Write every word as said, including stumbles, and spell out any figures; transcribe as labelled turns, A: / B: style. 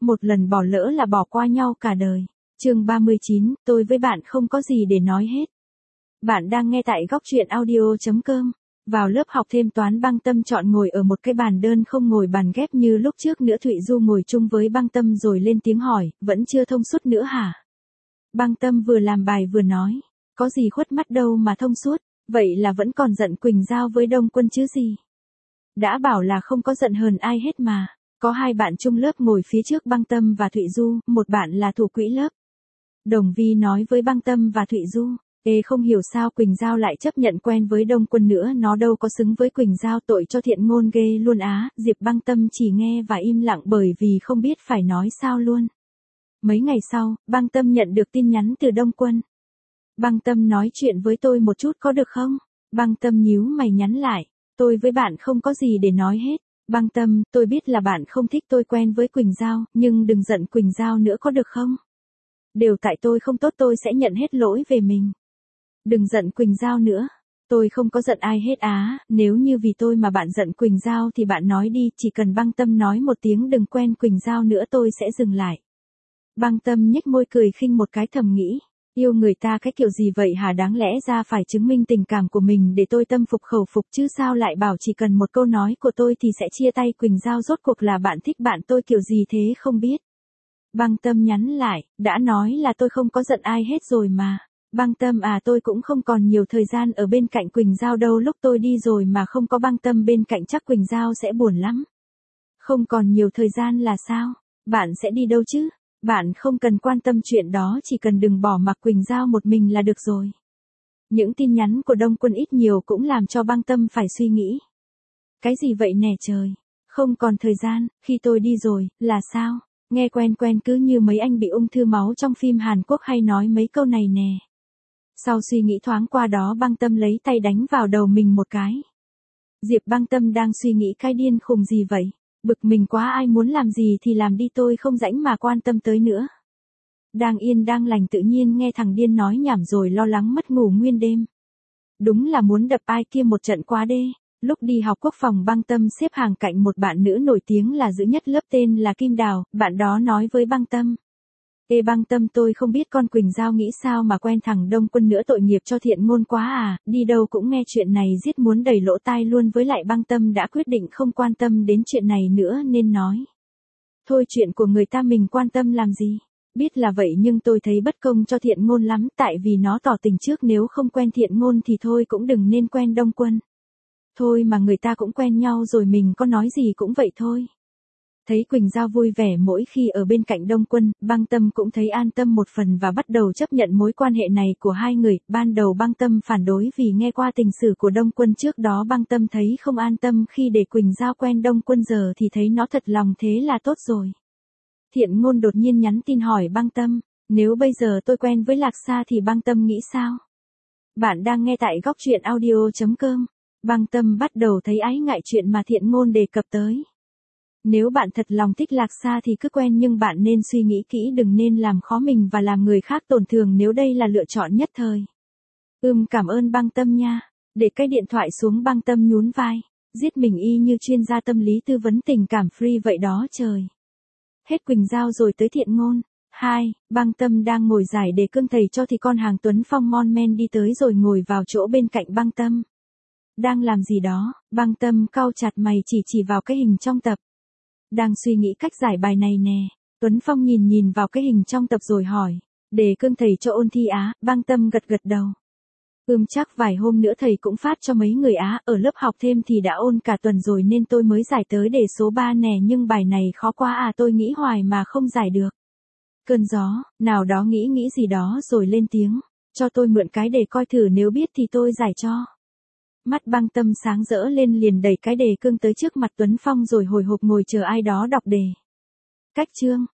A: Một lần bỏ lỡ là bỏ qua nhau cả đời. Chương ba mươi chín, tôi với bạn không có gì để nói hết. Bạn đang nghe tại góc truyện audio chấm com. Vào lớp học thêm toán, Băng Tâm chọn ngồi ở một cái bàn đơn, không ngồi bàn ghép như lúc trước nữa. Thụy Du ngồi chung với Băng Tâm rồi lên tiếng hỏi, vẫn chưa thông suốt nữa hả? Băng Tâm vừa làm bài vừa nói, có gì khuất mắt đâu mà thông suốt, vậy là vẫn còn giận Quỳnh Giao với Đông Quân chứ gì. Đã bảo là không có giận hờn ai hết mà. Có hai bạn chung lớp ngồi phía trước Băng Tâm và Thụy Du, một bạn là thủ quỹ lớp. Đồng Vi nói với Băng Tâm và Thụy Du, ê không hiểu sao Quỳnh Giao lại chấp nhận quen với Đông Quân nữa, nó đâu có xứng với Quỳnh Giao, tội cho Thiện Ngôn ghê luôn á. Diệp Băng Tâm chỉ nghe và im lặng bởi vì không biết phải nói sao luôn. Mấy ngày sau, Băng Tâm nhận được tin nhắn từ Đông Quân. Băng Tâm nói chuyện với tôi một chút có được không? Băng Tâm nhíu mày nhắn lại, tôi với bạn không có gì để nói hết. Băng Tâm, tôi biết là bạn không thích tôi quen với Quỳnh Giao, nhưng đừng giận Quỳnh Giao nữa có được không? Đều tại tôi không tốt, tôi sẽ nhận hết lỗi về mình. Đừng giận Quỳnh Giao nữa. Tôi không có giận ai hết á, nếu như vì tôi mà bạn giận Quỳnh Giao thì bạn nói đi, chỉ cần Băng Tâm nói một tiếng đừng quen Quỳnh Giao nữa tôi sẽ dừng lại. Băng Tâm nhếch môi cười khinh một cái, thầm nghĩ, yêu người ta cái kiểu gì vậy hả, đáng lẽ ra phải chứng minh tình cảm của mình để tôi tâm phục khẩu phục chứ sao lại bảo chỉ cần một câu nói của tôi thì sẽ chia tay Quỳnh Giao, rốt cuộc là bạn thích bạn tôi kiểu gì thế không biết. Băng Tâm nhắn lại, đã nói là tôi không có giận ai hết rồi mà. Băng Tâm à, tôi cũng không còn nhiều thời gian ở bên cạnh Quỳnh Giao đâu, lúc tôi đi rồi mà không có Băng Tâm bên cạnh chắc Quỳnh Giao sẽ buồn lắm. Không còn nhiều thời gian là sao? Bạn sẽ đi đâu chứ? Bạn không cần quan tâm chuyện đó, chỉ cần đừng bỏ mặc Quỳnh Giao một mình là được rồi. Những tin nhắn của Đông Quân ít nhiều cũng làm cho Băng Tâm phải suy nghĩ. Cái gì vậy nè trời? Không còn thời gian, khi tôi đi rồi, là sao? Nghe quen quen cứ như mấy anh bị ung thư máu trong phim Hàn Quốc hay nói mấy câu này nè. Sau suy nghĩ thoáng qua đó, Băng Tâm lấy tay đánh vào đầu mình một cái. Diệp Băng Tâm đang suy nghĩ cái điên khùng gì vậy? Bực mình quá, ai muốn làm gì thì làm đi, tôi không rảnh mà quan tâm tới nữa. Đang yên đang lành tự nhiên nghe thằng điên nói nhảm rồi lo lắng mất ngủ nguyên đêm. Đúng là muốn đập ai kia một trận quá đê. Lúc đi học quốc phòng, Băng Tâm xếp hàng cạnh một bạn nữ nổi tiếng là giữ nhất lớp tên là Kim Đào, bạn đó nói với Băng Tâm. Ê Băng Tâm, tôi không biết con Quỳnh Giao nghĩ sao mà quen thằng Đông Quân nữa, tội nghiệp cho Thiện Ngôn quá à, đi đâu cũng nghe chuyện này giết muốn đầy lỗ tai luôn, với lại Băng Tâm đã quyết định không quan tâm đến chuyện này nữa nên nói. Thôi chuyện của người ta mình quan tâm làm gì, biết là vậy nhưng tôi thấy bất công cho Thiện Ngôn lắm, tại vì nó tỏ tình trước, nếu không quen Thiện Ngôn thì thôi cũng đừng nên quen Đông Quân. Thôi mà người ta cũng quen nhau rồi, mình có nói gì cũng vậy thôi. Thấy Quỳnh Giao vui vẻ mỗi khi ở bên cạnh Đông Quân, Băng Tâm cũng thấy an tâm một phần và bắt đầu chấp nhận mối quan hệ này của hai người. Ban đầu Băng Tâm phản đối vì nghe qua tình sử của Đông Quân trước đó, Băng Tâm thấy không an tâm khi để Quỳnh Giao quen Đông Quân, giờ thì thấy nó thật lòng thế là tốt rồi. Thiện Ngôn đột nhiên nhắn tin hỏi Băng Tâm, nếu bây giờ tôi quen với Lạc Sa thì Băng Tâm nghĩ sao? Bạn đang nghe tại góc truyện audio chấm com. Băng Tâm bắt đầu thấy ái ngại chuyện mà Thiện Ngôn đề cập tới. Nếu bạn thật lòng thích Lạc Sa thì cứ quen, nhưng bạn nên suy nghĩ kỹ, đừng nên làm khó mình và làm người khác tổn thương nếu đây là lựa chọn nhất thời. Ừm cảm ơn Băng Tâm nha. Để cái điện thoại xuống, Băng Tâm nhún vai. Giết mình y như chuyên gia tâm lý tư vấn tình cảm free vậy đó trời. Hết Quỳnh Giao rồi tới Thiện Ngôn. Hai, Băng Tâm đang ngồi giải đề cương thầy cho thì con hàng Tuấn Phong mon men đi tới rồi ngồi vào chỗ bên cạnh Băng Tâm. Đang làm gì đó? Băng Tâm cau chặt mày chỉ chỉ vào cái hình trong tập. Đang suy nghĩ cách giải bài này nè. Tuấn Phong nhìn nhìn vào cái hình trong tập rồi hỏi. Đề cương thầy cho ôn thi á? Băng Tâm gật gật đầu. Ừm chắc vài hôm nữa thầy cũng phát cho mấy người á, ở lớp học thêm thì đã ôn cả tuần rồi nên tôi mới giải tới đề số ba nè, nhưng bài này khó quá à, tôi nghĩ hoài mà không giải được. Cơn gió, nào đó nghĩ nghĩ gì đó rồi lên tiếng. Cho tôi mượn cái đề coi thử, nếu biết thì tôi giải cho. Mắt Băng Tâm sáng rỡ lên, liền đẩy cái đề cương tới trước mặt Tuấn Phong rồi hồi hộp ngồi chờ ai đó đọc đề. Cách chương,